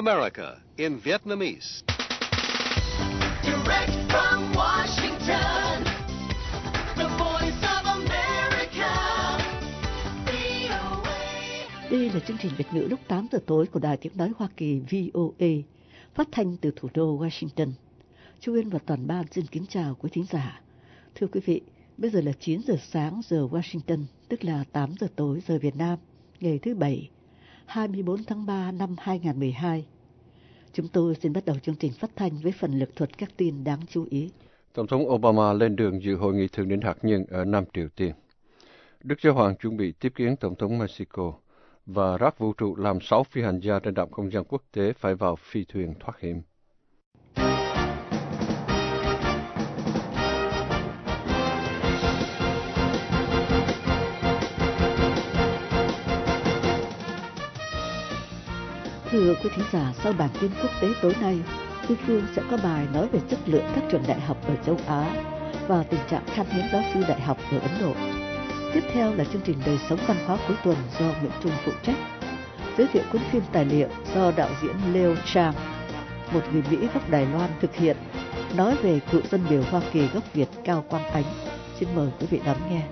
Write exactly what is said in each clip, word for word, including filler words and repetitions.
America in Vietnamese. Direct from Washington, the voice of America, vê o a. Đây là chương trình Việt ngữ lúc tám giờ tối của Đài Tiếng nói Hoa Kỳ vê o a, phát thanh từ thủ đô Washington. Chu Uyên và toàn ban xin kính chào quý thính giả. Thưa quý vị, bây giờ là chín giờ sáng giờ Washington, tức là tám giờ tối giờ Việt Nam, ngày thứ Bảy, hai mươi bốn tháng ba năm hai nghìn không trăm mười hai. Chúng tôi xin bắt đầu chương trình phát thanh với phần lược thuật các tin đáng chú ý. Tổng thống Obama lên đường dự hội nghị thượng đỉnh hạt nhân ở Nam Triều Tiên. Đức Giáo hoàng chuẩn bị tiếp kiến Tổng thống Mexico và rác vũ trụ làm sáu phi hành gia trên trạm không gian quốc tế phải vào phi thuyền thoát hiểm. Thưa quý thính giả, sau bản tin quốc tế tối nay, Tư Phương sẽ có bài nói về chất lượng các trường đại học ở châu Á và tình trạng khan hiếm giáo sư đại học ở Ấn Độ. Tiếp theo là chương trình đời sống văn hóa cuối tuần do Nguyễn Trung phụ trách, giới thiệu cuốn phim tài liệu do đạo diễn Leo Chang, một người Mỹ gốc Đài Loan thực hiện, nói về cựu dân biểu Hoa Kỳ gốc Việt Cao Quang Ánh. Xin mời quý vị đón nghe.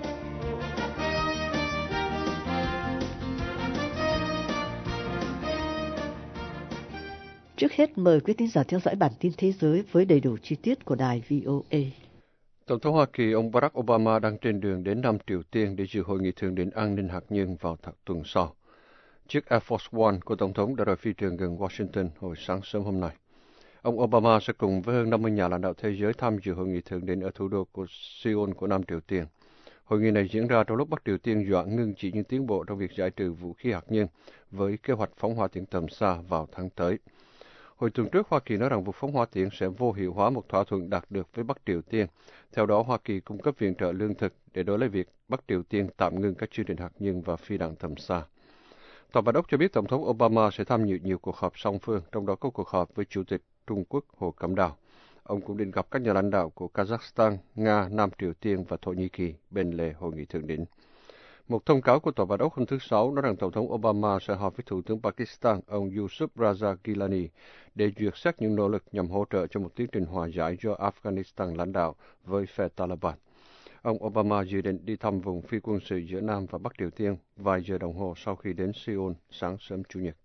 Trước hết mời quý thính giả theo dõi bản tin thế giới với đầy đủ chi tiết của đài vê o a. Tổng thống Hoa Kỳ ông Barack Obama đang trên đường đến Nam Triều Tiên để dự hội nghị thượng đỉnh an ninh hạt nhân vào th- tuần sau. Chiếc Air Force One của Tổng thống đã rời phi trường gần Washington hồi sáng sớm hôm nay. Ông Obama sẽ cùng với hơn năm mươi nhà lãnh đạo thế giới tham dự hội nghị thượng đỉnh ở thủ đô của Seoul của Nam Triều Tiên. Hội nghị này diễn ra trong lúc Bắc Triều Tiên dọa ngưng chỉ những tiến bộ trong việc giải trừ vũ khí hạt nhân với kế hoạch phóng hỏa tiễn tầm xa vào tháng tới. Hồi tuần trước, Hoa Kỳ nói rằng vụ phóng hỏa tiễn sẽ vô hiệu hóa một thỏa thuận đạt được với Bắc Triều Tiên. Theo đó, Hoa Kỳ cung cấp viện trợ lương thực để đối lấy việc Bắc Triều Tiên tạm ngưng các chương trình hạt nhân và phi đạn tầm xa. Tòa Bạch Ốc cho biết Tổng thống Obama sẽ tham dự nhiều cuộc họp song phương, trong đó có cuộc họp với Chủ tịch Trung Quốc Hồ Cẩm Đào. Ông cũng định gặp các nhà lãnh đạo của Kazakhstan, Nga, Nam Triều Tiên và Thổ Nhĩ Kỳ bên lề hội nghị thượng đỉnh. Một thông cáo của Tòa Bạch Ốc hôm thứ Sáu nói rằng Tổng thống Obama sẽ họp với Thủ tướng Pakistan, ông Yusuf Raza Gilani, để duyệt xét những nỗ lực nhằm hỗ trợ cho một tiến trình hòa giải do Afghanistan lãnh đạo với phe Taliban. Ông Obama dự định đi thăm vùng phi quân sự giữa Nam và Bắc Triều Tiên vài giờ đồng hồ sau khi đến Seoul sáng sớm Chủ nhật.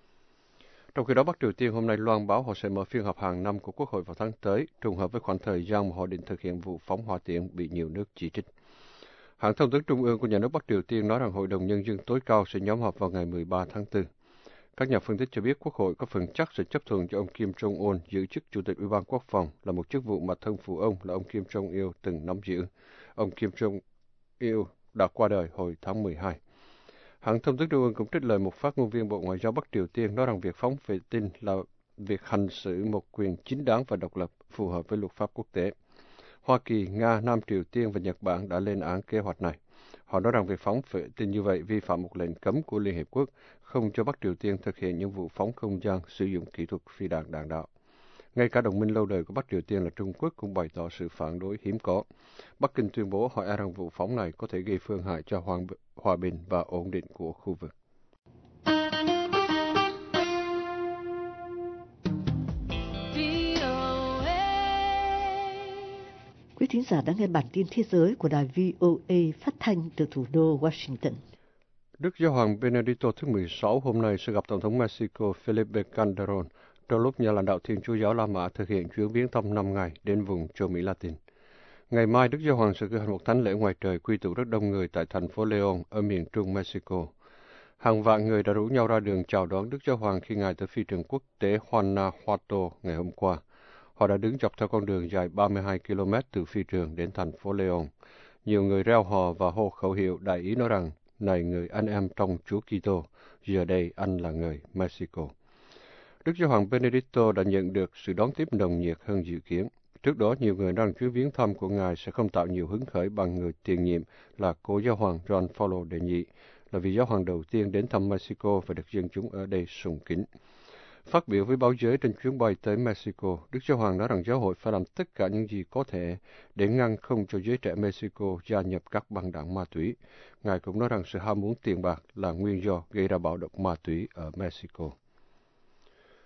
Trong khi đó, Bắc Triều Tiên hôm nay loan báo họ sẽ mở phiên họp hàng năm của Quốc hội vào tháng tới, trùng hợp với khoảng thời gian mà họ định thực hiện vụ phóng hỏa tiễn bị nhiều nước chỉ trích. Hãng thông tấn Trung ương của nhà nước Bắc Triều Tiên nói rằng Hội đồng Nhân dân tối cao sẽ nhóm họp vào ngày mười ba tháng tư. Các nhà phân tích cho biết Quốc hội có phần chắc sẽ chấp thuận cho ông Kim Jong-un giữ chức Chủ tịch Ủy ban Quốc phòng, là một chức vụ mà thân phụ ông là ông Kim Jong-il từng nắm giữ. Ông Kim Jong-il đã qua đời hồi tháng mười hai. Hãng thông tấn Trung ương cũng trích lời một phát ngôn viên Bộ Ngoại giao Bắc Triều Tiên nói rằng việc phóng vệ tinh là việc hành xử một quyền chính đáng và độc lập phù hợp với luật pháp quốc tế. Hoa Kỳ, Nga, Nam Triều Tiên và Nhật Bản đã lên án kế hoạch này. Họ nói rằng việc phóng vệ tinh như vậy vi phạm một lệnh cấm của Liên Hiệp Quốc, không cho Bắc Triều Tiên thực hiện những vụ phóng không gian sử dụng kỹ thuật phi đạn đạn đạo. Ngay cả đồng minh lâu đời của Bắc Triều Tiên là Trung Quốc cũng bày tỏ sự phản đối hiếm có. Bắc Kinh tuyên bố họ e rằng vụ phóng này có thể gây phương hại cho hoàng, hòa bình và ổn định của khu vực. Quý thính giả đã nghe bản tin thế giới của đài vê o a phát thanh từ thủ đô Washington. Đức Giáo hoàng Benedicto thứ mười sáu hôm nay sẽ gặp Tổng thống Mexico Felipe Calderón trong lúc nhà lãnh đạo Thiên Chúa giáo La Mã thực hiện chuyến viếng thăm năm ngày đến vùng châu Mỹ Latin. Ngày mai, Đức Giáo hoàng sẽ cử hành một thánh lễ ngoài trời quy tụ rất đông người tại thành phố León ở miền trung Mexico. Hàng vạn người đã rủ nhau ra đường chào đón Đức Giáo hoàng khi ngài tới phi trường quốc tế Guanajuato ngày hôm qua. Họ đã đứng dọc theo con đường dài ba mươi hai ki lô mét từ phi trường đến thành phố León. Nhiều người reo hò và hô khẩu hiệu đại ý nói rằng, này người anh em trong Chúa Kitô, giờ đây anh là người Mexico. Đức Giáo hoàng Benedicto đã nhận được sự đón tiếp nồng nhiệt hơn dự kiến. Trước đó, nhiều người rằng chuyến viếng thăm của ngài sẽ không tạo nhiều hứng khởi bằng người tiền nhiệm là cố giáo hoàng John Paul đệ nhị, là vị giáo hoàng đầu tiên đến thăm Mexico và được dân chúng ở đây sùng kính. Phát biểu với báo giới trên chuyến bay tới Mexico, Đức Giáo hoàng nói rằng giáo hội phải làm tất cả những gì có thể để ngăn không cho giới trẻ Mexico gia nhập các băng đảng ma túy. Ngài cũng nói rằng sự ham muốn tiền bạc là nguyên do gây ra bạo động ma túy ở Mexico.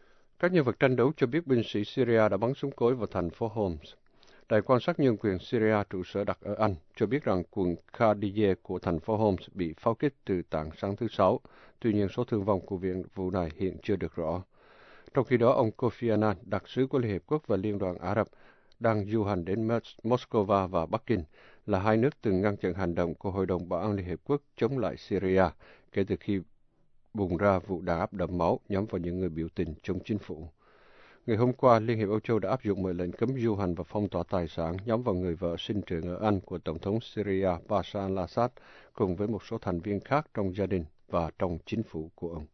Các nhân vật tranh đấu cho biết binh sĩ Syria đã bắn súng cối vào thành phố Homs. Đài quan sát nhân quyền Syria trụ sở đặt ở Anh cho biết rằng quận Khadije của thành phố Homs bị pháo kích từ tảng sáng thứ Sáu. Tuy nhiên, số thương vong của viện vụ này hiện chưa được rõ. Trong khi đó, ông Kofi Annan, đặc sứ của Liên Hiệp Quốc và Liên đoàn Ả Rập, đang du hành đến Moscow và Bắc Kinh, là hai nước từng ngăn chặn hành động của Hội đồng Bảo an Liên Hiệp Quốc chống lại Syria kể từ khi bùng ra vụ đàn áp đẫm máu nhắm vào những người biểu tình chống chính phủ. Ngày hôm qua, Liên hiệp Âu Châu đã áp dụng mệnh lệnh cấm du hành và phong tỏa tài sản nhắm vào người vợ sinh trưởng ở Anh của Tổng thống Syria Bashar al-Assad cùng với một số thành viên khác trong gia đình và trong chính phủ của ông.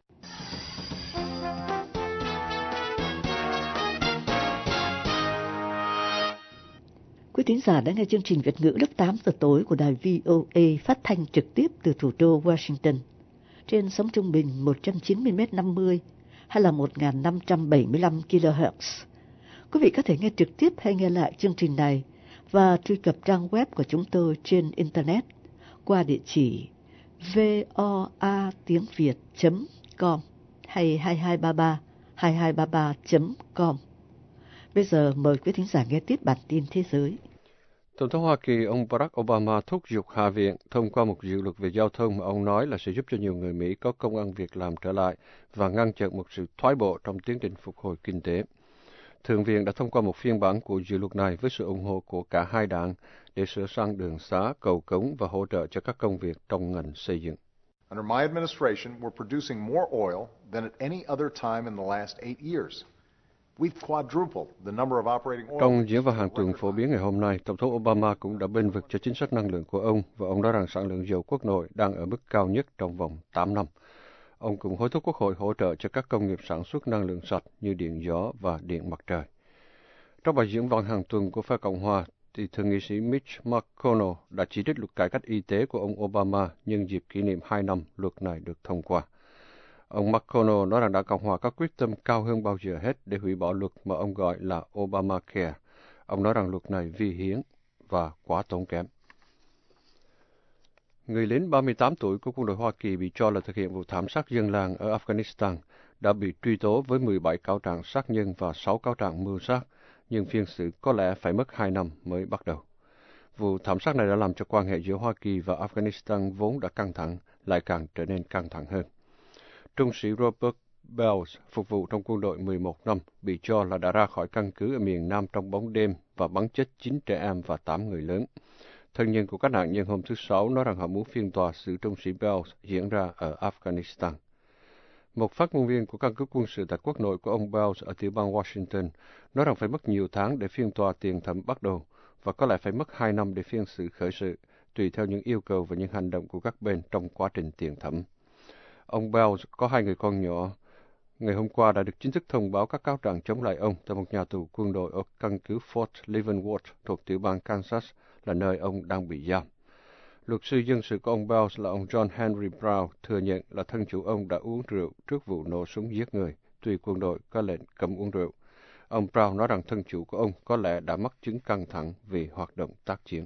Quý thính giả đã nghe chương trình Việt ngữ lúc tám giờ tối của đài vê o a phát thanh trực tiếp từ thủ đô Washington trên sóng trung bình một trăm chín mươi mét năm mươi hay là một nghìn năm trăm bảy mươi lăm ki lô héc. Quý vị có thể nghe trực tiếp hay nghe lại chương trình này và truy cập trang web của chúng tôi trên Internet qua địa chỉ voa tiếng việt chấm com hay hai hai ba ba hai hai ba ba chấm com. Bây giờ mời quý thính giả nghe tiếp bản tin thế giới. Tổng thống Hoa Kỳ ông Barack Obama thúc giục Hạ viện thông qua một dự luật về giao thông mà ông nói là sẽ giúp cho nhiều người Mỹ có công ăn việc làm trở lại và ngăn chặn một sự thoái bộ trong tiến trình phục hồi kinh tế. Thượng viện đã thông qua một phiên bản của dự luật này với sự ủng hộ của cả hai đảng để sửa sang đường xá, cầu cống và hỗ trợ cho các công việc trong ngành xây dựng. Under my administration, we're producing more oil than at any other time in the last eight years. Trong diễn văn hàng tuần phổ biến ngày hôm nay, Tổng thống Obama cũng đã bênh vực cho chính sách năng lượng của ông và ông nói rằng sản lượng dầu quốc nội đang ở mức cao nhất trong vòng tám năm. Ông cũng hối thúc Quốc hội hỗ trợ cho các công nghiệp sản xuất năng lượng sạch như điện gió và điện mặt trời. Trong bài diễn văn hàng tuần của phe Cộng hòa, thì Thượng nghị sĩ Mitch McConnell đã chỉ trích luật cải cách y tế của ông Obama nhân dịp kỷ niệm hai năm luật này được thông qua. Ông McConnell nói rằng Đảng Cộng hòa có quyết tâm cao hơn bao giờ hết để hủy bỏ luật mà ông gọi là Obamacare. Ông nói rằng luật này vi hiến và quá tốn kém. Người lính ba mươi tám tuổi của quân đội Hoa Kỳ bị cho là thực hiện vụ thảm sát dân làng ở Afghanistan đã bị truy tố với mười bảy cáo trạng sát nhân và sáu cáo trạng mưu sát, nhưng phiên xử có lẽ phải mất hai năm mới bắt đầu. Vụ thảm sát này đã làm cho quan hệ giữa Hoa Kỳ và Afghanistan vốn đã căng thẳng, lại càng trở nên căng thẳng hơn. Trung sĩ Robert Bells, phục vụ trong quân đội mười một năm, bị cho là đã ra khỏi căn cứ ở miền Nam trong bóng đêm và bắn chết chín trẻ em và tám người lớn. Thân nhân của các nạn nhân hôm thứ Sáu nói rằng họ muốn phiên tòa xử trung sĩ Bells diễn ra ở Afghanistan. Một phát ngôn viên của căn cứ quân sự tại quốc nội của ông Bells ở tiểu bang Washington nói rằng phải mất nhiều tháng để phiên tòa tiền thẩm bắt đầu và có lẽ phải mất hai năm để phiên xử khởi sự, tùy theo những yêu cầu và những hành động của các bên trong quá trình tiền thẩm. Ông Bells có hai người con nhỏ. Ngày hôm qua đã được chính thức thông báo các cáo trạng chống lại ông tại một nhà tù quân đội ở căn cứ Fort Leavenworth thuộc tiểu bang Kansas, là nơi ông đang bị giam. Luật sư dân sự của ông Bells là ông John Henry Brown thừa nhận là thân chủ ông đã uống rượu trước vụ nổ súng giết người, tuy quân đội có lệnh cấm uống rượu. Ông Brown nói rằng thân chủ của ông có lẽ đã mắc chứng căng thẳng vì hoạt động tác chiến.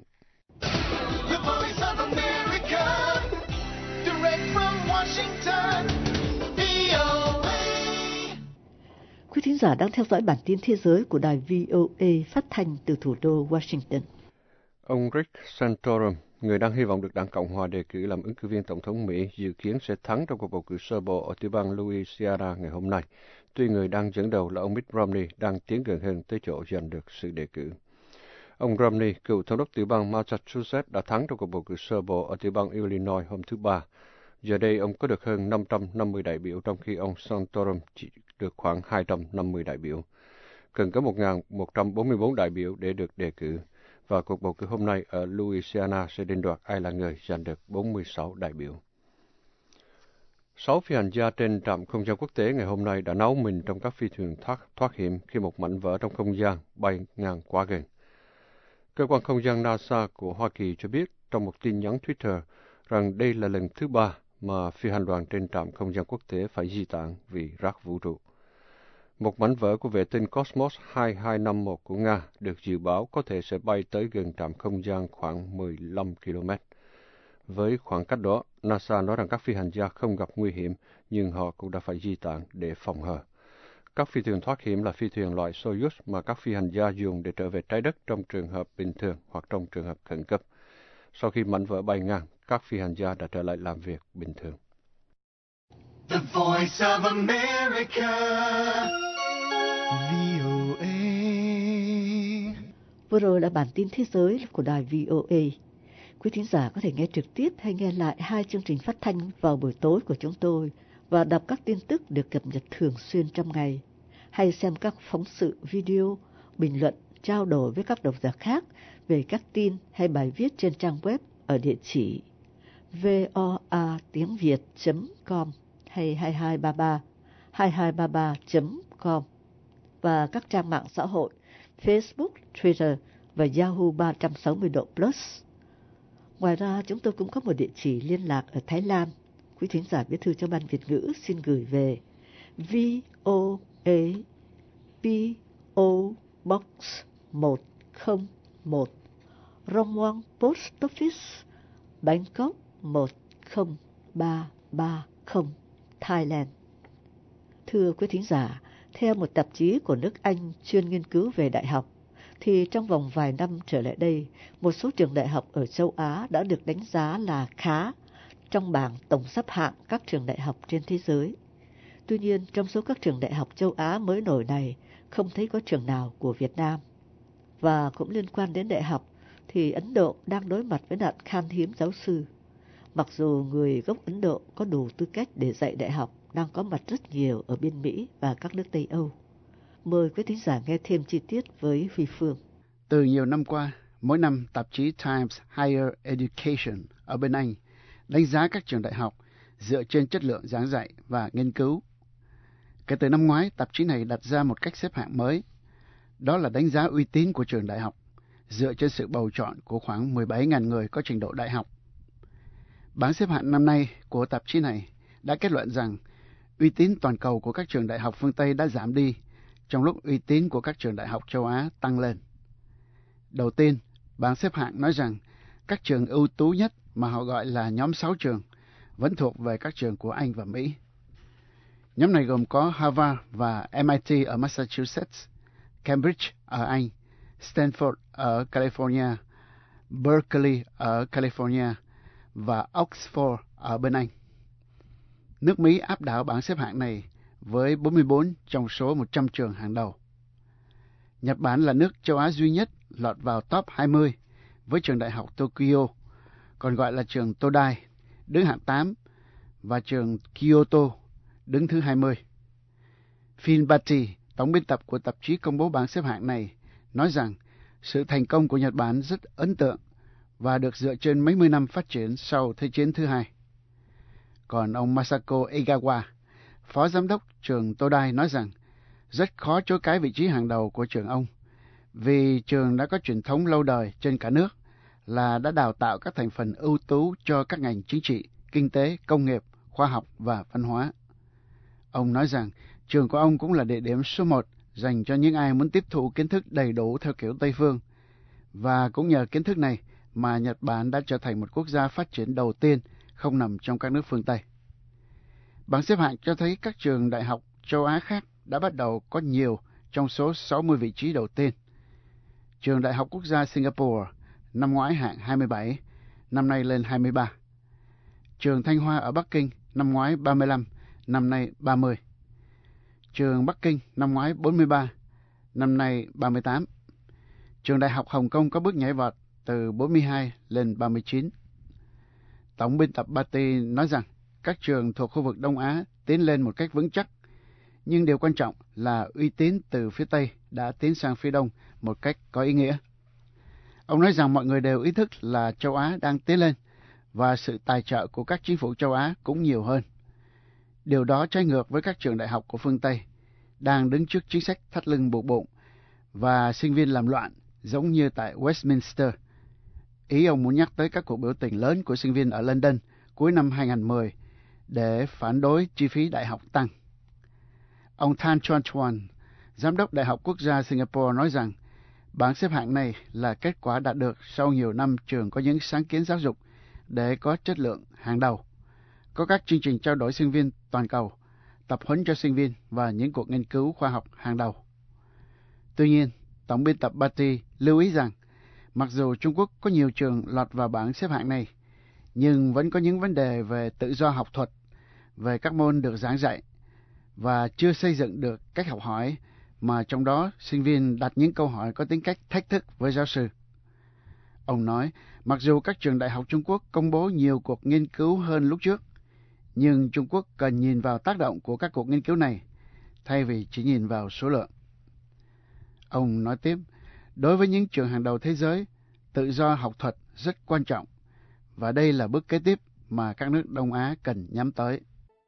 The voice of America, direct from Washington, vê o a. Quý thính giả đang theo dõi bản tin thế giới của đài vê o a phát thanh từ thủ đô Washington. Ông Rick Santorum, người đang hy vọng được Đảng Cộng hòa đề cử làm ứng cử viên Tổng thống Mỹ, dự kiến sẽ thắng trong cuộc bầu cử sơ bộ ở tiểu bang Louisiana ngày hôm nay, tuy người đang dẫn đầu là ông Mitt Romney đang tiến gần hơn tới chỗ giành được sự đề cử. Ông Romney, cựu thống đốc tiểu bang Massachusetts, đã thắng trong cuộc bầu cử sơ bộ ở tiểu bang Illinois hôm thứ Ba. Giờ đây, ông có được hơn năm trăm năm mươi đại biểu, trong khi ông Santorum chỉ được khoảng hai trăm năm mươi đại biểu. Cần có một nghìn một trăm bốn mươi bốn đại biểu để được đề cử, và cuộc bầu cử hôm nay ở Louisiana sẽ định đoạt ai là người giành được bốn mươi sáu đại biểu. Sáu phi hành gia trên trạm không gian quốc tế ngày hôm nay đã náo mình trong các phi thuyền thoát, thoát hiểm khi một mảnh vỡ trong không gian bay ngang quá gần. Cơ quan không gian NASA của Hoa Kỳ cho biết trong một tin nhắn Twitter rằng đây là lần thứ ba mà phi hành đoàn trên trạm không gian quốc tế phải di tản vì rác vũ trụ. Một mảnh vỡ của vệ tinh Cosmos hai hai năm mốt của Nga được dự báo có thể sẽ bay tới gần trạm không gian khoảng mười lăm ki lô mét. Với khoảng cách đó, NASA nói rằng các phi hành gia không gặp nguy hiểm, nhưng họ cũng đã phải di tản để phòng hờ. các phi thuyền thoát hiểm là phi thuyền loại Soyuz mà các phi hành gia dùng để trở về trái đất trong trường hợp bình thường hoặc trong trường hợp khẩn cấp. Sau khi mảnh vỡ bay ngang, các phi hành gia đã trở lại làm việc bình thường. The Voice of America, vê o a. Vừa rồi là bản tin thế giới của đài vê o a. Quý thính giả có thể nghe trực tiếp hay nghe lại hai chương trình phát thanh vào buổi tối của chúng tôi và đọc các tin tức được cập nhật thường xuyên trong ngày, hay xem các phóng sự video, bình luận, trao đổi với các độc giả khác về các tin hay bài viết trên trang web ở địa chỉ voa tiếng việt chấm com hay hai hai ba ba hai hai ba ba chấm com và các trang mạng xã hội Facebook, Twitter và Yahoo ba trăm sáu mươi độ Plus. Ngoài ra, chúng tôi cũng có một địa chỉ liên lạc ở Thái Lan. Quý thính giả viết thư cho Ban Việt ngữ xin gửi về vê o a pê o Box một không một, Rongwon Post Office, Bangkok một không ba ba không, Thailand. Thưa quý thính giả, theo một tạp chí của nước Anh chuyên nghiên cứu về đại học, thì trong vòng vài năm trở lại đây, một số trường đại học ở châu Á đã được đánh giá là khá trong bảng tổng xếp hạng các trường đại học trên thế giới. Tuy nhiên, trong số các trường đại học châu Á mới nổi này, không thấy có trường nào của Việt Nam. Và cũng liên quan đến đại học, thì Ấn Độ đang đối mặt với nạn khan hiếm giáo sư. Mặc dù người gốc Ấn Độ có đủ tư cách để dạy đại học đang có mặt rất nhiều ở bên Mỹ và các nước Tây Âu. Mời quý thính giả nghe thêm chi tiết với Huy Phương. Từ nhiều năm qua, mỗi năm tạp chí Times Higher Education ở bên Anh đánh giá các trường đại học dựa trên chất lượng giảng dạy và nghiên cứu. Kể từ năm ngoái, tạp chí này đặt ra một cách xếp hạng mới. Đó là đánh giá uy tín của trường đại học dựa trên sự bầu chọn của khoảng mười bảy nghìn người có trình độ đại học. Bảng xếp hạng năm nay của tạp chí này đã kết luận rằng uy tín toàn cầu của các trường đại học phương Tây đã giảm đi, trong lúc uy tín của các trường đại học châu Á tăng lên. Đầu tiên, bảng xếp hạng nói rằng các trường ưu tú nhất mà họ gọi là nhóm sáu trường vẫn thuộc về các trường của Anh và Mỹ. Nhóm này gồm có Harvard và em i tê ở Massachusetts, Cambridge ở Anh, Stanford ở California, Berkeley ở California và Oxford ở bên Anh. Nước Mỹ áp đảo bảng xếp hạng này với bốn mươi bốn trong số một trăm trường hàng đầu. Nhật Bản là nước châu Á duy nhất lọt vào top hai mươi với trường đại học Tokyo, còn gọi là trường Todai, đứng hạng tám, và trường Kyoto, đứng thứ hai mươi. Phil Batty, tổng biên tập của tạp chí công bố bảng xếp hạng này, nói rằng sự thành công của Nhật Bản rất ấn tượng và được dựa trên mấy mươi năm phát triển sau Thế chiến thứ hai. Còn ông Masako Egawa, phó giám đốc trường Todai, nói rằng rất khó chối cái vị trí hàng đầu của trường ông, vì trường đã có truyền thống lâu đời trên cả nước là đã đào tạo các thành phần ưu tú cho các ngành chính trị, kinh tế, công nghiệp, khoa học và văn hóa. Ông nói rằng trường của ông cũng là địa điểm số một dành cho những ai muốn tiếp thụ kiến thức đầy đủ theo kiểu Tây phương, và cũng nhờ kiến thức này mà Nhật Bản đã trở thành một quốc gia phát triển đầu tiên không nằm trong các nước phương Tây. Bảng xếp hạng cho thấy các trường đại học châu Á khác đã bắt đầu có nhiều trong số sáu mươi vị trí đầu tiên. Trường Đại học Quốc gia Singapore năm ngoái hạng hai mươi bảy, năm nay lên hai mươi ba. Trường Thanh Hoa ở Bắc Kinh năm ngoái ba mươi lăm, năm nay ba mươi. Trường Bắc Kinh năm ngoái bốn mươi ba, năm nay ba mươi tám. Trường Đại học Hồng Kông có bước nhảy vọt từ bốn mươi hai lên ba mươi chín. Tổng biên tập Batty nói rằng các trường thuộc khu vực Đông Á tiến lên một cách vững chắc, nhưng điều quan trọng là uy tín từ phía Tây đã tiến sang phía Đông một cách có ý nghĩa. Ông nói rằng mọi người đều ý thức là châu Á đang tiến lên và sự tài trợ của các chính phủ châu Á cũng nhiều hơn. Điều đó trái ngược với các trường đại học của phương Tây, đang đứng trước chính sách thắt lưng buộc bụng và sinh viên làm loạn giống như tại Westminster. Ý ông muốn nhắc tới các cuộc biểu tình lớn của sinh viên ở London cuối năm hai không một không để phản đối chi phí đại học tăng. Ông Tan Chuan Chuan, Giám đốc Đại học Quốc gia Singapore, nói rằng bảng xếp hạng này là kết quả đạt được sau nhiều năm trường có những sáng kiến giáo dục để có chất lượng hàng đầu, có các chương trình trao đổi sinh viên toàn cầu, tập huấn cho sinh viên và những cuộc nghiên cứu khoa học hàng đầu. Tuy nhiên, Tổng biên tập Batty lưu ý rằng, mặc dù Trung Quốc có nhiều trường lọt vào bảng xếp hạng này, nhưng vẫn có những vấn đề về tự do học thuật, về các môn được giảng dạy, và chưa xây dựng được cách học hỏi, mà trong đó sinh viên đặt những câu hỏi có tính cách thách thức với giáo sư. Ông nói, mặc dù các trường đại học Trung Quốc công bố nhiều cuộc nghiên cứu hơn lúc trước, nhưng Trung Quốc cần nhìn vào tác động của các cuộc nghiên cứu này, thay vì chỉ nhìn vào số lượng. Ông nói tiếp, đối với những trường hàng đầu thế giới, tự do học thuật rất quan trọng, và đây là bước kế tiếp mà các nước Đông Á cần nhắm tới.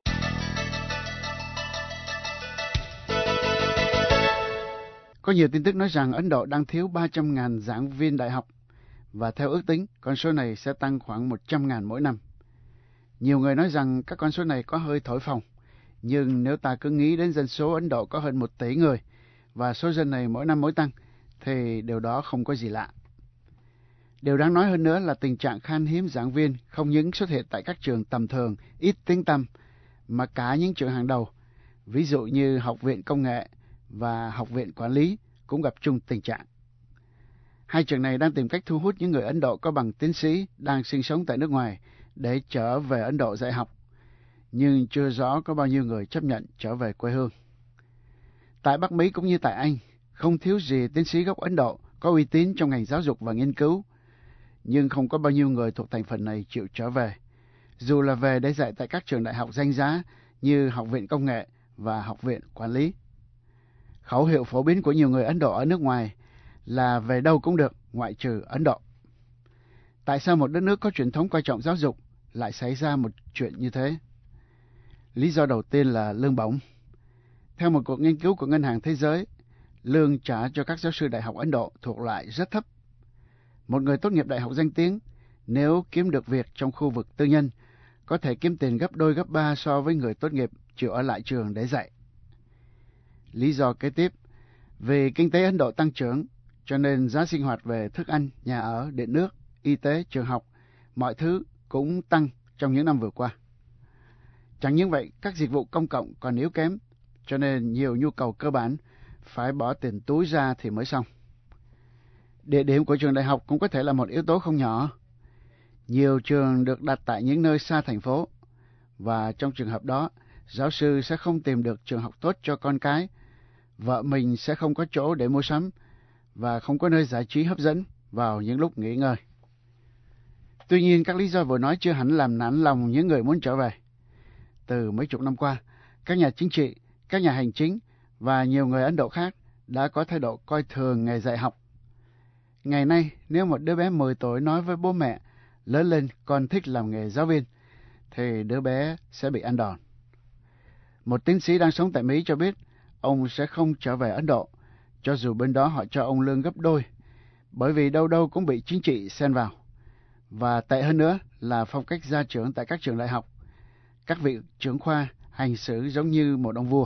Có nhiều tin tức nói rằng Ấn Độ đang thiếu ba trăm nghìn giảng viên đại học, và theo ước tính, con số này sẽ tăng khoảng một trăm nghìn mỗi năm. Nhiều người nói rằng các con số này có hơi thổi phồng, nhưng nếu ta cứ nghĩ đến dân số Ấn Độ có hơn một tỷ người, và số dân này mỗi năm mỗi tăng, thì điều đó không có gì lạ. Điều đáng nói hơn nữa là tình trạng khan hiếm giảng viên không những xuất hiện tại các trường tầm thường, ít tiếng tăm, mà cả những trường hàng đầu, ví dụ như Học viện Công nghệ và Học viện Quản lý cũng gặp chung tình trạng. Hai trường này đang tìm cách thu hút những người Ấn Độ có bằng tiến sĩ đang sinh sống tại nước ngoài để trở về Ấn Độ dạy học, nhưng chưa rõ có bao nhiêu người chấp nhận trở về quê hương. Tại Bắc Mỹ cũng như tại Anh, không thiếu gì tiến sĩ gốc Ấn Độ có uy tín trong ngành giáo dục và nghiên cứu, nhưng không có bao nhiêu người thuộc thành phần này chịu trở về, dù là về để dạy tại các trường đại học danh giá như Học viện Công nghệ và Học viện Quản lý. Khẩu hiệu phổ biến của nhiều người Ấn Độ ở nước ngoài là về đâu cũng được, ngoại trừ Ấn Độ. Tại sao một đất nước có truyền thống coi trọng giáo dục lại xảy ra một chuyện như thế? Lý do đầu tiên là lương bổng. Theo một cuộc nghiên cứu của Ngân hàng Thế giới, lương trả cho các giáo sư đại học Ấn Độ thuộc lại rất thấp. Một người tốt nghiệp đại học danh tiếng, nếu kiếm được việc trong khu vực tư nhân, có thể kiếm tiền gấp đôi gấp ba so với người tốt nghiệp chịu ở lại trường để dạy. Lý do kế tiếp, vì kinh tế Ấn Độ tăng trưởng, cho nên giá sinh hoạt về thức ăn, nhà ở, điện nước, y tế, trường học, mọi thứ cũng tăng trong những năm vừa qua. Chẳng những vậy, các dịch vụ công cộng còn yếu kém, cho nên nhiều nhu cầu cơ bản phải bỏ tiền túi ra thì mới xong. Địa điểm của trường đại học cũng có thể là một yếu tố không nhỏ. Nhiều trường được đặt tại những nơi xa thành phố, và trong trường hợp đó, giáo sư sẽ không tìm được trường học tốt cho con cái, vợ mình sẽ không có chỗ để mua sắm, và không có nơi giải trí hấp dẫn vào những lúc nghỉ ngơi. Tuy nhiên, các lý do vừa nói chưa hẳn làm nản lòng những người muốn trở về. Từ mấy chục năm qua, các nhà chính trị, các nhà hành chính và nhiều người Ấn Độ khác đã có thái độ coi thường nghề dạy học. Ngày nay, nếu một đứa bé mười tuổi nói với bố mẹ, lớn lên con thích làm nghề giáo viên, thì đứa bé sẽ bị ăn đòn. Một tiến sĩ đang sống tại Mỹ cho biết, ông sẽ không trở về Ấn Độ, cho dù bên đó họ cho ông lương gấp đôi, bởi vì đâu đâu cũng bị chính trị xen vào. Và tệ hơn nữa là phong cách gia trưởng tại các trường đại học. Các vị trưởng khoa hành xử giống như một ông vua.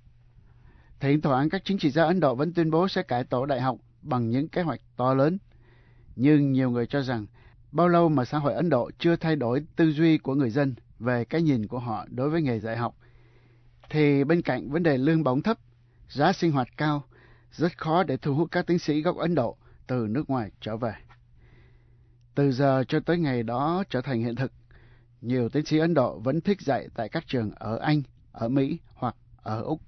Thỉnh thoảng các chính trị gia Ấn Độ vẫn tuyên bố sẽ cải tổ đại học bằng những kế hoạch to lớn. Nhưng nhiều người cho rằng, bao lâu mà xã hội Ấn Độ chưa thay đổi tư duy của người dân về cái nhìn của họ đối với nghề dạy học, thì bên cạnh vấn đề lương bổng thấp, giá sinh hoạt cao, rất khó để thu hút các tiến sĩ gốc Ấn Độ từ nước ngoài trở về. Từ giờ cho tới ngày đó trở thành hiện thực, nhiều tiến sĩ Ấn Độ vẫn thích dạy tại các trường ở Anh, ở Mỹ hoặc ở Úc.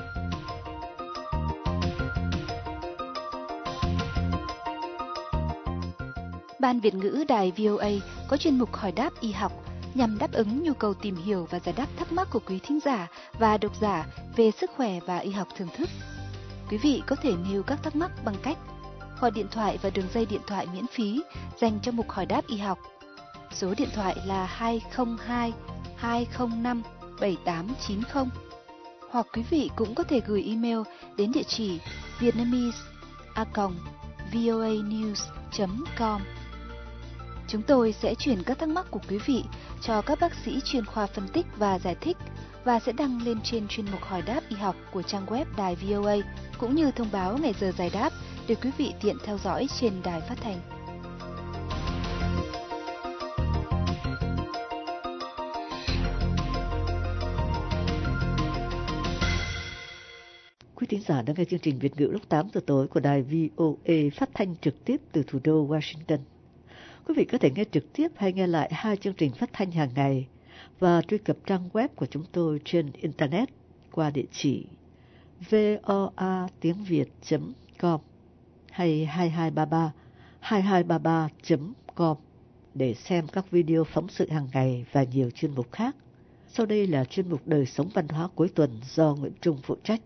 Ban Việt ngữ Đài vê o a có chuyên mục hỏi đáp y học nhằm đáp ứng nhu cầu tìm hiểu và giải đáp thắc mắc của quý thính giả và độc giả về sức khỏe và y học thưởng thức. Quý vị có thể nêu các thắc mắc bằng cách gọi điện thoại và đường dây điện thoại miễn phí dành cho mục hỏi đáp y học. Số điện thoại là hai không hai hai không năm bảy tám chín không. Hoặc quý vị cũng có thể gửi email đến địa chỉ vietnamese a còng voanews chấm com. Chúng tôi sẽ chuyển các thắc mắc của quý vị cho các bác sĩ chuyên khoa phân tích và giải thích và sẽ đăng lên trên chuyên mục hỏi đáp y học của trang web Đài vê o a, cũng như thông báo ngày giờ giải đáp để quý vị tiện theo dõi trên đài phát thanh. thính giả đang nghe chương trình Việt ngữ lúc tám giờ tối của đài vê o a phát thanh trực tiếp từ thủ đô Washington. Quý vị có thể nghe trực tiếp hay nghe lại hai chương trình phát thanh hàng ngày và truy cập trang web của chúng tôi trên Internet qua địa chỉ voa tiếng việt chấm com hay hai hai ba ba hai hai ba ba chấm com để xem các video phóng sự hàng ngày và nhiều chuyên mục khác. Sau đây là chuyên mục đời sống văn hóa cuối tuần do Nguyễn Trung phụ trách.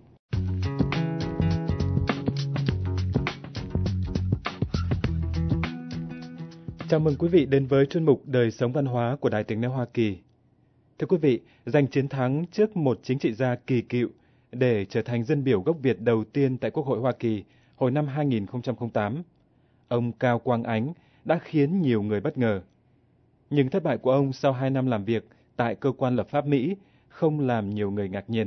Chào mừng quý vị đến với chuyên mục đời sống văn hóa của Đài Tiếng nói Hoa Kỳ. Thưa quý vị, giành chiến thắng trước một chính trị gia kỳ cựu để trở thành dân biểu gốc Việt đầu tiên tại Quốc hội Hoa Kỳ hồi năm hai nghìn không trăm lẻ tám, ông Cao Quang Ánh đã khiến nhiều người bất ngờ. Nhưng thất bại của ông sau hai năm làm việc tại cơ quan lập pháp Mỹ không làm nhiều người ngạc nhiên.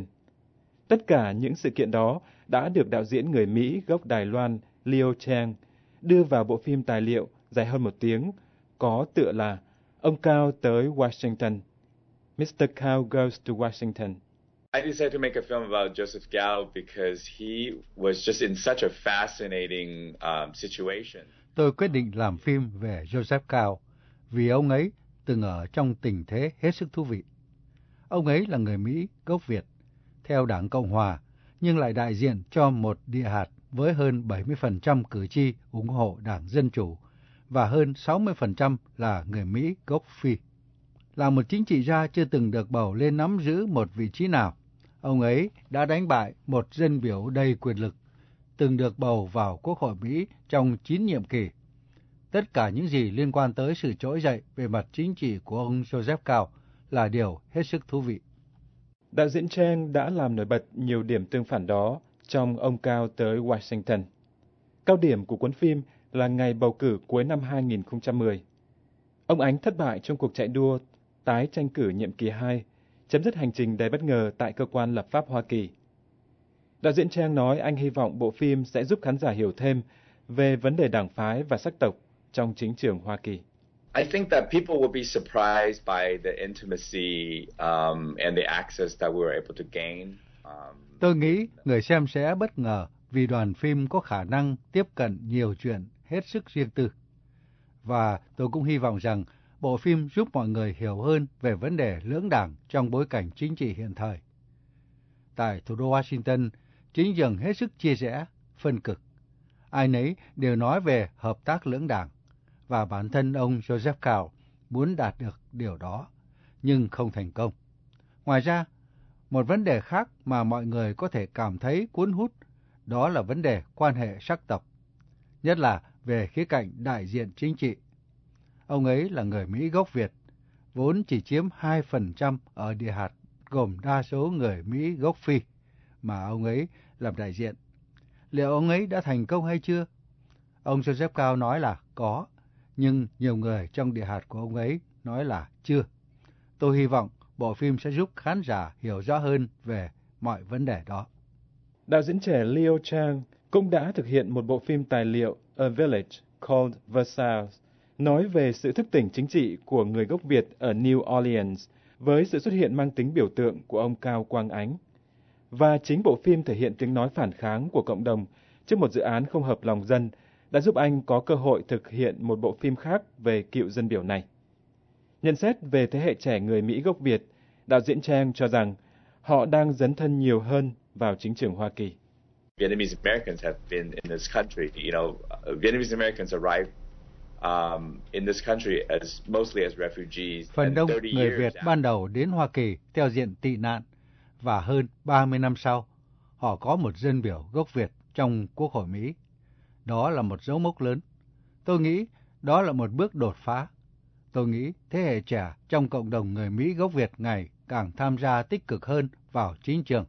Tất cả những sự kiện đó đã được đạo diễn người Mỹ gốc Đài Loan Leo Chang đưa vào bộ phim tài liệu dài hơn một tiếng, có tựa là Ông Cao tới Washington, mister Cao Goes to Washington. I decided to make a film about Joseph Cao because he was just in such a fascinating um, situation. Tôi quyết định làm phim về Joseph Cao vì ông ấy từng ở trong tình thế hết sức thú vị. Ông ấy là người Mỹ gốc Việt, theo Đảng Cộng Hòa, nhưng lại đại diện cho một địa hạt với hơn bảy mươi phần trăm cử tri ủng hộ Đảng Dân Chủ và hơn sáu mươi phần trăm là người Mỹ gốc Phi. Là một chính trị gia chưa từng được bầu lên nắm giữ một vị trí nào, ông ấy đã đánh bại một dân biểu đầy quyền lực, từng được bầu vào Quốc hội Mỹ trong chín nhiệm kỳ. Tất cả những gì liên quan tới sự trỗi dậy về mặt chính trị của ông Joseph Cao là điều hết sức thú vị. Đạo diễn Chang đã làm nổi bật nhiều điểm tương phản đó trong Ông Cao tới Washington. Cao điểm của cuốn phim là ngày bầu cử cuối năm hai nghìn không trăm mười. Ông Ánh thất bại trong cuộc chạy đua tái tranh cử nhiệm kỳ hai, chấm dứt hành trình đầy bất ngờ tại cơ quan lập pháp Hoa Kỳ. Đạo diễn Chang nói anh hy vọng bộ phim sẽ giúp khán giả hiểu thêm về vấn đề đảng phái và sắc tộc trong chính trường Hoa Kỳ. I think that people will be surprised by the intimacy um, and the access that we were able to gain. Um, Tôi nghĩ người xem sẽ bất ngờ vì đoàn phim có khả năng tiếp cận nhiều chuyện hết sức riêng tư. Và tôi cũng hy vọng rằng bộ phim giúp mọi người hiểu hơn về vấn đề lưỡng đảng trong bối cảnh chính trị hiện thời. Tại thủ đô Washington, chính trường hết sức chia rẽ, phân cực. Ai nấy đều nói về hợp tác lưỡng đảng, và bản thân ông Joseph Cao muốn đạt được điều đó, nhưng không thành công. Ngoài ra, một vấn đề khác mà mọi người có thể cảm thấy cuốn hút, đó là vấn đề quan hệ sắc tộc, nhất là về khía cạnh đại diện chính trị. Ông ấy là người Mỹ gốc Việt, vốn chỉ chiếm hai phần trăm ở địa hạt gồm đa số người Mỹ gốc Phi, mà ông ấy làm đại diện. Liệu ông ấy đã thành công hay chưa? Ông Joseph Cao nói là có, nhưng nhiều người trong địa hạt của ông ấy nói là chưa. Tôi hy vọng bộ phim sẽ giúp khán giả hiểu rõ hơn về mọi vấn đề đó. Đạo diễn trẻ Leo Chang cũng đã thực hiện một bộ phim tài liệu A Village Called Versailles, nói về sự thức tỉnh chính trị của người gốc Việt ở New Orleans với sự xuất hiện mang tính biểu tượng của ông Cao Quang Ánh. Và chính bộ phim thể hiện tiếng nói phản kháng của cộng đồng trước một dự án không hợp lòng dân đã giúp anh có cơ hội thực hiện một bộ phim khác về cựu dân biểu này. Nhận xét về thế hệ trẻ người Mỹ gốc Việt, đạo diễn Chang cho rằng họ đang dấn thân nhiều hơn vào chính trường Hoa Kỳ. Vietnamese Americans have been in this country. You know, Vietnamese Americans arrived um, in this country as mostly as refugees. Phần đông người Việt ban đầu đến Hoa Kỳ theo diện tị nạn, và hơn ba mươi năm sau, họ có một dân biểu gốc Việt trong Quốc hội Mỹ. Đó là một dấu mốc lớn. Tôi nghĩ đó là một bước đột phá. Tôi nghĩ thế hệ trẻ trong cộng đồng người Mỹ gốc Việt ngày càng tham gia tích cực hơn vào chính trường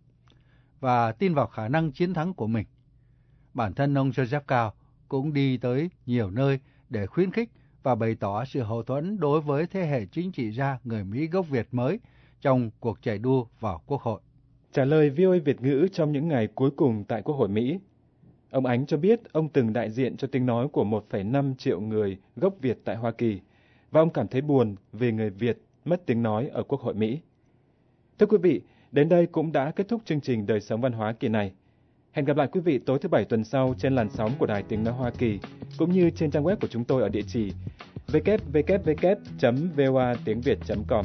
và tin vào khả năng chiến thắng của mình. Bản thân ông Joseph Cao cũng đi tới nhiều nơi để khuyến khích và bày tỏ sự hậu thuẫn đối với thế hệ chính trị gia người Mỹ gốc Việt mới trong cuộc chạy đua vào Quốc hội. Trả lời vê o a Việt ngữ trong những ngày cuối cùng tại Quốc hội Mỹ, ông Ánh cho biết ông từng đại diện cho tiếng nói của một phẩy năm triệu người gốc Việt tại Hoa Kỳ, và ông cảm thấy buồn vì người Việt mất tiếng nói ở Quốc hội Mỹ. Thưa quý vị, đến đây cũng đã kết thúc chương trình Đời sống văn hóa kỳ này. Hẹn gặp lại quý vị tối thứ Bảy tuần sau trên làn sóng của Đài Tiếng Nói Hoa Kỳ, cũng như trên trang web của chúng tôi ở địa chỉ w w w chấm v o a tiếng việt chấm com.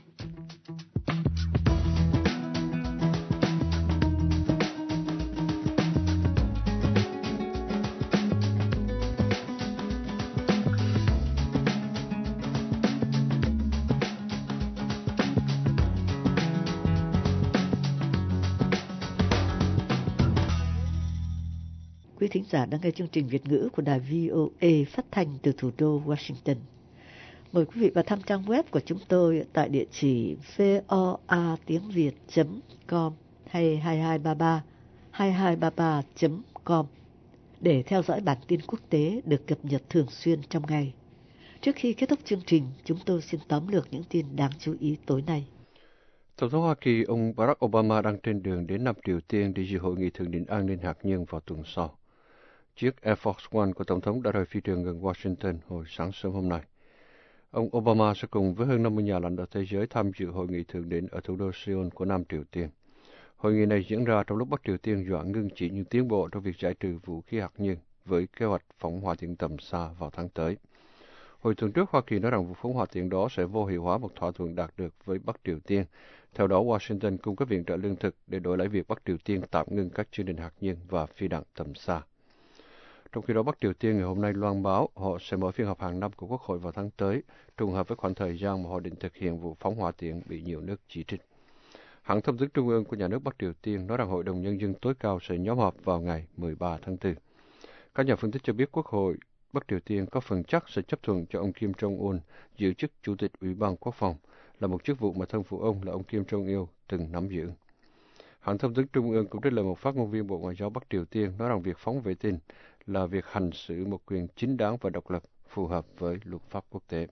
Quý thính giả đang nghe chương trình Việt ngữ của đài vê o a phát thanh từ thủ đô Washington. Mời quý vị vào thăm trang web của chúng tôi tại địa chỉ voa tiếng việt chấm com hay hai hai ba ba hai hai ba ba chấm com để theo dõi bản tin quốc tế được cập nhật thường xuyên trong ngày. Trước khi kết thúc chương trình, chúng tôi xin tóm lược những tin đáng chú ý tối nay. Tổng thống Hoa Kỳ ông Barack Obama đang trên đường đến Nam Triều Tiên để dự hội nghị thượng đỉnh an ninh hạt nhân vào tuần sau. Chiếc Air Force One của Tổng thống đã rời phi trường gần Washington hồi sáng sớm hôm nay. Ông Obama sẽ cùng với hơn năm mươi nhà lãnh đạo thế giới tham dự hội nghị thượng đỉnh ở thủ đô Seoul của Nam Triều Tiên. Hội nghị này diễn ra trong lúc Bắc Triều Tiên dọa ngưng chỉ những tiến bộ trong việc giải trừ vũ khí hạt nhân với kế hoạch phóng hỏa tiễn tầm xa vào tháng tới. Hồi tuần trước, Hoa Kỳ nói rằng vụ phóng hỏa tiễn đó sẽ vô hiệu hóa một thỏa thuận đạt được với Bắc Triều Tiên. Theo đó, Washington cung cấp viện trợ lương thực để đổi lấy việc Bắc Triều Tiên tạm ngưng các chương trình hạt nhân và phi đạn tầm xa. Trong khi đó, Bắc Triều Tiên ngày hôm nay loan báo họ sẽ mở phiên họp hàng năm của Quốc hội vào tháng tới, trùng hợp với khoảng thời gian mà họ định thực hiện vụ phóng hỏa tiễn bị nhiều nước chỉ trích. Hãng thông tấn trung ương của nhà nước Bắc Triều Tiên nói rằng Hội đồng Nhân dân tối cao sẽ nhóm họp vào ngày mười ba tháng tư. Các nhà phân tích cho biết Quốc hội Bắc Triều Tiên có phần chắc sẽ chấp thuận cho ông Kim Jong-un giữ chức Chủ tịch Ủy ban Quốc phòng, là một chức vụ mà thân phụ ông là ông Kim Jong-il từng nắm giữ. Hãng thông tấn trung ương cũng trích lời một phát ngôn viên Bộ Ngoại giao Bắc Triều Tiên nói rằng việc phóng vệ tinh là việc hành xử một quyền chính đáng và độc lập phù hợp với luật pháp quốc tế.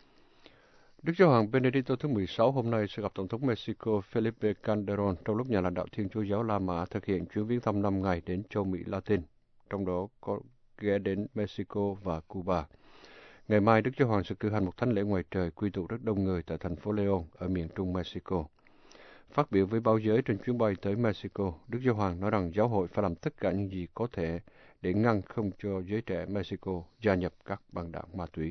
Đức Giáo hoàng Benedicto thứ mười sáu hôm nay sẽ gặp Tổng thống Mexico Felipe Calderón trong lúc nhà lãnh đạo Thiên Chúa giáo La Mã thực hiện chuyến viếng thăm năm ngày đến châu Mỹ Latin, trong đó có ghé đến Mexico và Cuba. Ngày mai, Đức Giáo hoàng sẽ cử hành một thánh lễ ngoài trời quy tụ rất đông người tại thành phố León ở miền trung Mexico. Phát biểu với báo giới trên chuyến bay tới Mexico, Đức Giáo hoàng nói rằng giáo hội phải làm tất cả những gì có thể để ngăn không cho giới trẻ Mexico gia nhập các băng đảng ma túy.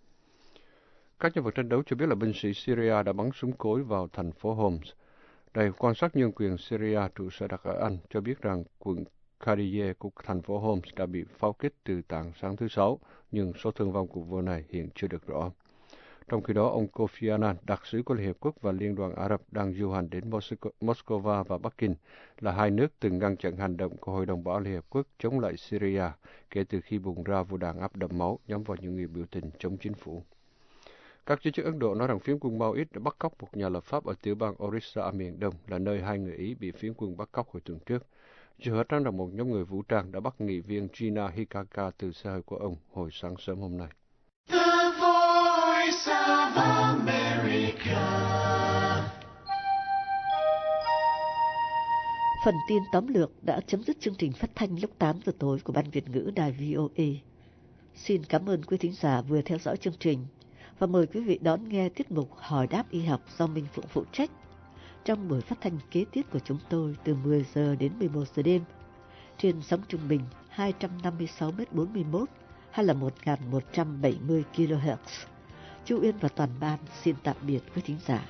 Các nhân vật tranh đấu cho biết là binh sĩ Syria đã bắn súng cối vào thành phố Homs. Đài quan sát nhân quyền Syria trụ sở đặt ở Anh cho biết rằng quận Khadije của thành phố Homs đã bị pháo kích từ tảng sáng thứ Sáu, nhưng số thương vong của vụ này hiện chưa được rõ. Trong khi đó, ông Kofi Annan, đặc sứ của Liên Hiệp Quốc và Liên đoàn Ả Rập đang du hành đến Moscow và Bắc Kinh, là hai nước từng ngăn chặn hành động của Hội đồng Bảo an Liên Hiệp Quốc chống lại Syria kể từ khi bùng ra vụ đàn áp đẫm máu nhắm vào những người biểu tình chống chính phủ. Các giới chức Ấn Độ nói rằng phiến quân Maoist đã bắt cóc một nhà lập pháp ở tiểu bang Orissa ở miền Đông, là nơi hai người Ý bị phiến quân bắt cóc hồi tuần trước. Chưa hết rằng một nhóm người vũ trang đã bắt nghị viên Gina Hikaka từ xe hơi của ông hồi sáng sớm hôm nay. The Voice of America. Phần tin tóm lược đã chấm dứt chương trình phát thanh lúc tám giờ tối của Ban Việt ngữ Đài vê o a. Xin cảm ơn quý thính giả vừa theo dõi chương trình và mời quý vị đón nghe tiết mục Hỏi đáp y học do Minh Phụng phụ trách trong buổi phát thanh kế tiếp của chúng tôi từ mười giờ đến mười một giờ đêm trên sóng trung bình hai trăm năm mươi sáu mét bốn mươi mốt hay là một nghìn một trăm bảy mươi ki lô héc. Chu Uyên và toàn ban xin tạm biệt quý thính giả.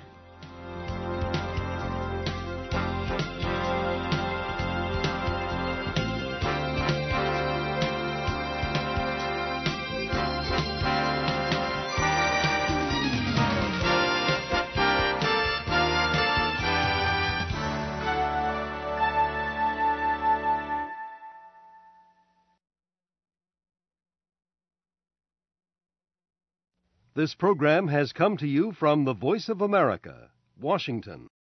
This program has come to you from the Voice of America, Washington.